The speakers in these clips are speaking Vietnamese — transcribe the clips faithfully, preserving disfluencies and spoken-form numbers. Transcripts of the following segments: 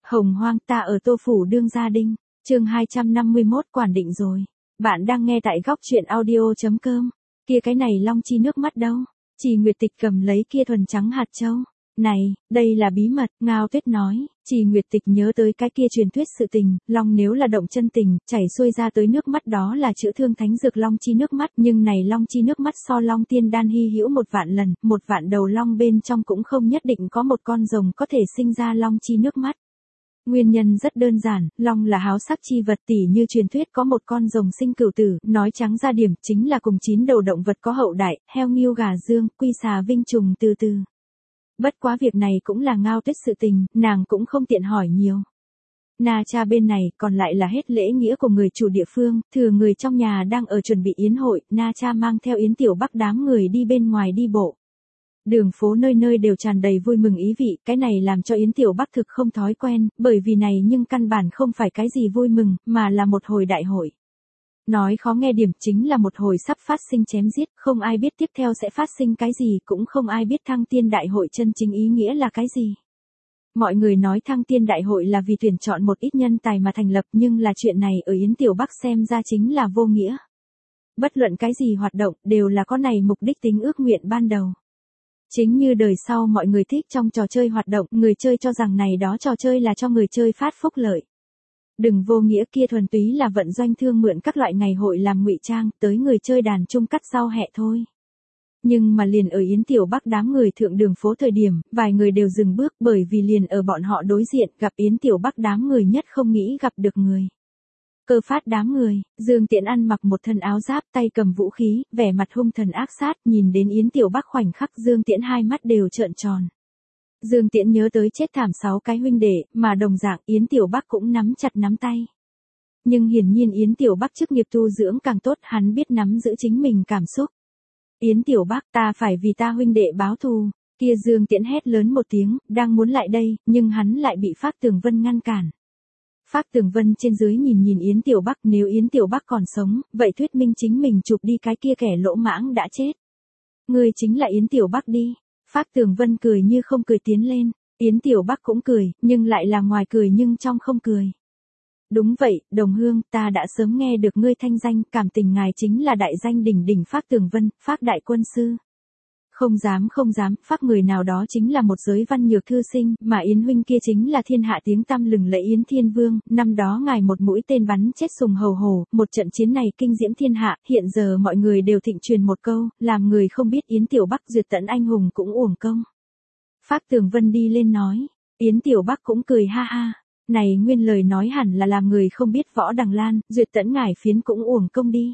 Hồng hoang ta ở Tô Phủ đương gia đinh, chương hai trăm năm mươi mốt quản định rồi. Bạn đang nghe tại góc truyện audio.com. Kia cái này long chi nước mắt đâu? Trì Nguyệt Tịch cầm lấy kia thuần trắng hạt châu. Này, đây là bí mật, Ngao Tuyết nói. Trì Nguyệt Tịch nhớ tới cái kia truyền thuyết sự tình, long nếu là động chân tình, chảy xuôi ra tới nước mắt đó là chữa thương thánh dược long chi nước mắt, nhưng này long chi nước mắt so long tiên đan hy hữu một vạn lần, một vạn đầu long bên trong cũng không nhất định có một con rồng có thể sinh ra long chi nước mắt. Nguyên nhân rất đơn giản, long là háo sắc chi vật, tỉ như truyền thuyết có một con rồng sinh cửu tử, nói trắng ra điểm chính là cùng chín đầu động vật có hậu đại, heo nghêu gà dương, quy xà vinh trùng từ từ. Bất quá việc này cũng là Ngao Tuyết sự tình, nàng cũng không tiện hỏi nhiều. Na Cha bên này còn lại là hết lễ nghĩa của người chủ địa phương, thừa người trong nhà đang ở chuẩn bị yến hội, Na Cha mang theo Yến Tiểu Bắc đám người đi bên ngoài đi bộ. Đường phố nơi nơi đều tràn đầy vui mừng ý vị, cái này làm cho Yến Tiểu Bắc thực không thói quen, bởi vì này nhưng căn bản không phải cái gì vui mừng, mà là một hồi đại hội. Nói khó nghe điểm chính là một hồi sắp phát sinh chém giết, không ai biết tiếp theo sẽ phát sinh cái gì, cũng không ai biết thăng tiên đại hội chân chính ý nghĩa là cái gì. Mọi người nói thăng tiên đại hội là vì tuyển chọn một ít nhân tài mà thành lập, nhưng là chuyện này ở Yến Tiểu Bắc xem ra chính là vô nghĩa. Bất luận cái gì hoạt động, đều là có này mục đích tính ước nguyện ban đầu. Chính như đời sau mọi người thích trong trò chơi hoạt động, người chơi cho rằng này đó trò chơi là cho người chơi phát phúc lợi. Đừng vô nghĩa, kia thuần túy là vận doanh thương mượn các loại ngày hội làm ngụy trang, tới người chơi đàn chung cắt sau hẹ thôi. Nhưng mà liền ở Yến Tiểu Bắc đám người thượng đường phố thời điểm, vài người đều dừng bước bởi vì liền ở bọn họ đối diện gặp Yến Tiểu Bắc đám người nhất không nghĩ gặp được người. Cơ Phát đám người, Dương Tiễn ăn mặc một thân áo giáp, tay cầm vũ khí, vẻ mặt hung thần ác sát, nhìn đến Yến Tiểu Bắc khoảnh khắc Dương Tiễn hai mắt đều trợn tròn. Dương Tiễn nhớ tới chết thảm sáu cái huynh đệ, mà đồng dạng Yến Tiểu Bắc cũng nắm chặt nắm tay. Nhưng hiển nhiên Yến Tiểu Bắc chức nghiệp tu dưỡng càng tốt, hắn biết nắm giữ chính mình cảm xúc. Yến Tiểu Bắc, ta phải vì ta huynh đệ báo thù. Kia Dương Tiễn hét lớn một tiếng, đang muốn lại đây, nhưng hắn lại bị Phác Tường Vân ngăn cản. Phác Tường Vân trên dưới nhìn nhìn Yến Tiểu Bắc, nếu Yến Tiểu Bắc còn sống, vậy thuyết minh chính mình chụp đi cái kia kẻ lỗ mãng đã chết. Ngươi chính là Yến Tiểu Bắc đi. Phác Tường Vân cười như không cười tiến lên, Yến Tiểu Bắc cũng cười, nhưng lại là ngoài cười nhưng trong không cười. Đúng vậy, đồng hương, ta đã sớm nghe được ngươi thanh danh, cảm tình ngài chính là đại danh đỉnh đỉnh Phác Tường Vân, Phác đại quân sư. Không dám không dám, Phác người nào đó chính là một giới văn nhược thư sinh, mà Yến huynh kia chính là thiên hạ tiếng tăm lừng lẫy Yến Thiên Vương, năm đó ngài một mũi tên bắn chết sùng hầu hổ, một trận chiến này kinh diễm thiên hạ, hiện giờ mọi người đều thịnh truyền một câu, làm người không biết Yến Tiểu Bắc duyệt tận anh hùng cũng uổng công. Phác Tường Vân đi lên nói, Yến Tiểu Bắc cũng cười ha ha, này nguyên lời nói hẳn là làm người không biết Võ Đằng Lan, duyệt tận ngài phiến cũng uổng công đi.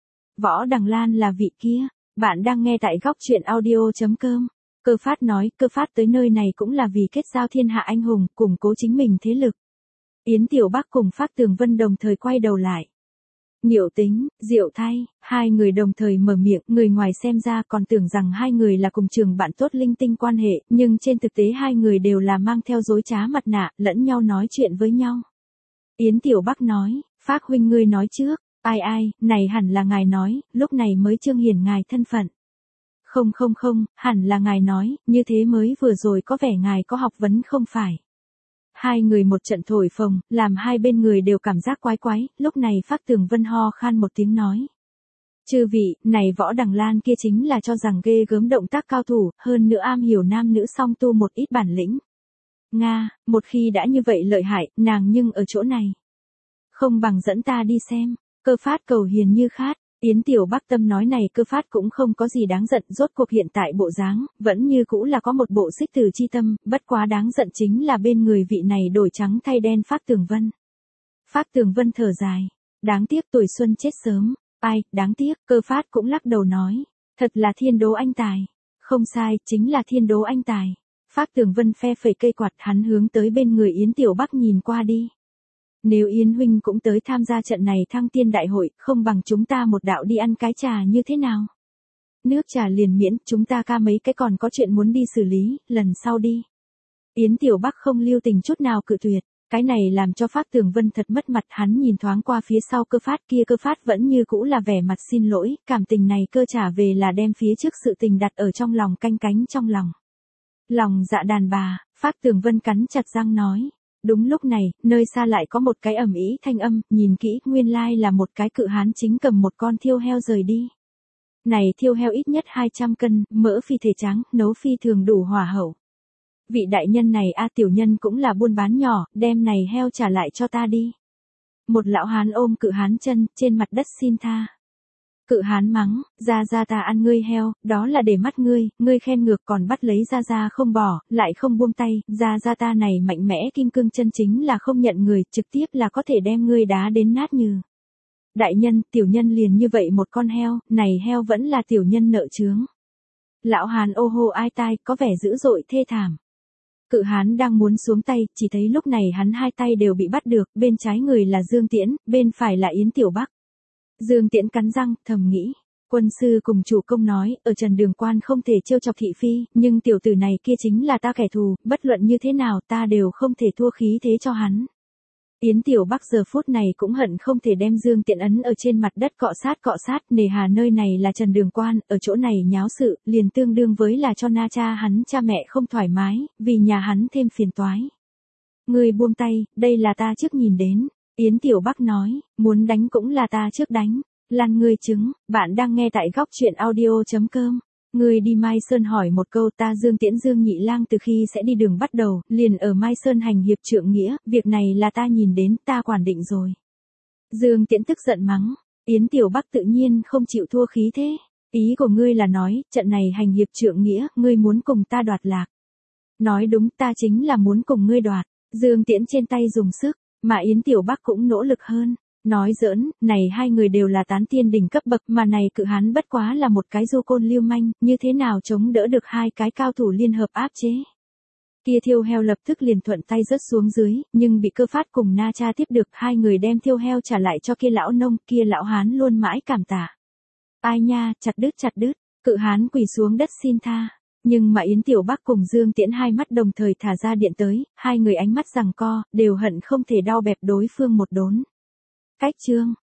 Võ Đằng Lan là vị kia. Bạn đang nghe tại góc truyện audio.com. Cơ Phát nói, Cơ Phát tới nơi này cũng là vì kết giao thiên hạ anh hùng, củng cố chính mình thế lực. Yến Tiểu Bắc cùng Phác Tường Vân đồng thời quay đầu lại. Nhiệu Tính, Diệu Thay, hai người đồng thời mở miệng, người ngoài xem ra còn tưởng rằng hai người là cùng trường bạn tốt linh tinh quan hệ, nhưng trên thực tế hai người đều là mang theo dối trá mặt nạ, lẫn nhau nói chuyện với nhau. Yến Tiểu Bắc nói, Phác huynh ngươi nói trước. Ai ai, này hẳn là ngài nói, lúc này mới trương hiển ngài thân phận. Không không không, hẳn là ngài nói, như thế mới vừa rồi có vẻ ngài có học vấn không phải. Hai người một trận thổi phồng, làm hai bên người đều cảm giác quái quái, lúc này Phác Tường Vân ho khan một tiếng nói. Chư vị, này Võ Đằng Lan kia chính là cho rằng ghê gớm động tác cao thủ, hơn nữa am hiểu nam nữ song tu một ít bản lĩnh. Nga, một khi đã như vậy lợi hại, nàng nhưng ở chỗ này. Không bằng dẫn ta đi xem. Cơ Phát cầu hiền như khát, Yến Tiểu Bắc tâm nói này Cơ Phát cũng không có gì đáng giận, rốt cuộc hiện tại bộ dáng, vẫn như cũ là có một bộ xích từ chi tâm, bất quá đáng giận chính là bên người vị này đổi trắng thay đen Phác Tường Vân. Phác Tường Vân thở dài, đáng tiếc tuổi xuân chết sớm, ai, đáng tiếc, Cơ Phát cũng lắc đầu nói, thật là thiên đố anh tài, không sai, chính là thiên đố anh tài. Phác Tường Vân phe phẩy cây quạt, hắn hướng tới bên người Yến Tiểu Bắc nhìn qua đi. Nếu Yến huynh cũng tới tham gia trận này thăng tiên đại hội, không bằng chúng ta một đạo đi ăn cái trà như thế nào? Nước trà liền miễn, chúng ta ca mấy cái còn có chuyện muốn đi xử lý, lần sau đi. Yến Tiểu Bắc không lưu tình chút nào cự tuyệt, cái này làm cho Phác Tường Vân thật mất mặt, hắn nhìn thoáng qua phía sau Cơ Phát, kia Cơ Phát vẫn như cũ là vẻ mặt xin lỗi, cảm tình này cơ trả về là đem phía trước sự tình đặt ở trong lòng canh cánh trong lòng. Lòng dạ đàn bà, Phác Tường Vân cắn chặt răng nói. Đúng lúc này, nơi xa lại có một cái ầm ĩ thanh âm, nhìn kỹ, nguyên lai là một cái cự hán chính cầm một con thiêu heo rời đi. Này thiêu heo ít nhất hai trăm cân, mỡ phi thể trắng, nấu phi thường đủ hỏa hậu. Vị đại nhân này a tiểu nhân cũng là buôn bán nhỏ, đem này heo trả lại cho ta đi. Một lão hán ôm cự hán chân, trên mặt đất xin tha. Cự hán mắng, ra ra ta ăn ngươi heo, đó là để mắt ngươi, ngươi khen ngược còn bắt lấy ra ra không bỏ, lại không buông tay, ra ra ta này mạnh mẽ kim cương chân chính là không nhận người, trực tiếp là có thể đem ngươi đá đến nát như. Đại nhân, tiểu nhân liền như vậy một con heo, này heo vẫn là tiểu nhân nợ chướng. Lão hán ô hô ai tai, có vẻ dữ dội thê thảm. Cự hán đang muốn xuống tay, chỉ thấy lúc này hắn hai tay đều bị bắt được, bên trái người là Dương Tiễn, bên phải là Yến Tiểu Bắc. Dương Tiễn cắn răng, thầm nghĩ, quân sư cùng chủ công nói, ở Trần Đường Quan không thể trêu chọc thị phi, nhưng tiểu tử này kia chính là ta kẻ thù, bất luận như thế nào ta đều không thể thua khí thế cho hắn. Yến Tiểu Bắc giờ phút này cũng hận không thể đem Dương Tiễn ấn ở trên mặt đất cọ sát cọ sát, nề hà nơi này là Trần Đường Quan, ở chỗ này nháo sự, liền tương đương với là cho na cha hắn cha mẹ không thoải mái, vì nhà hắn thêm phiền toái. Ngươi buông tay, đây là ta trước nhìn đến. Yến Tiểu Bắc nói, muốn đánh cũng là ta trước đánh. Lăn ngươi trứng, bạn đang nghe tại góc truyện audio.com. Ngươi đi Mai Sơn hỏi một câu, ta Dương Tiễn Dương Nhị Lang từ khi sẽ đi đường bắt đầu, liền ở Mai Sơn hành hiệp trượng nghĩa, việc này là ta nhìn đến, ta quản định rồi. Dương Tiễn tức giận mắng, Yến Tiểu Bắc tự nhiên không chịu thua khí thế. Ý của ngươi là nói, trận này hành hiệp trượng nghĩa, ngươi muốn cùng ta đoạt lạc. Nói đúng, ta chính là muốn cùng ngươi đoạt. Dương Tiễn trên tay dùng sức, mà Yến Tiểu Bắc cũng nỗ lực hơn. Nói giỡn, này hai người đều là tán tiên đỉnh cấp bậc mà này cự hán bất quá là một cái du côn lưu manh, như thế nào chống đỡ được hai cái cao thủ liên hợp áp chế. Kia thiêu heo lập tức liền thuận tay rớt xuống dưới, nhưng bị Cơ Phát cùng Na Cha tiếp được, hai người đem thiêu heo trả lại cho kia lão nông, kia lão hán luôn mãi cảm tạ. Ai nha, chặt đứt chặt đứt, cự hán quỳ xuống đất xin tha. Nhưng mà Yến Tiểu Bắc cùng Dương Tiễn hai mắt đồng thời thả ra điện tới, hai người ánh mắt giằng co, đều hận không thể đao bẹp đối phương một đốn. Cách chương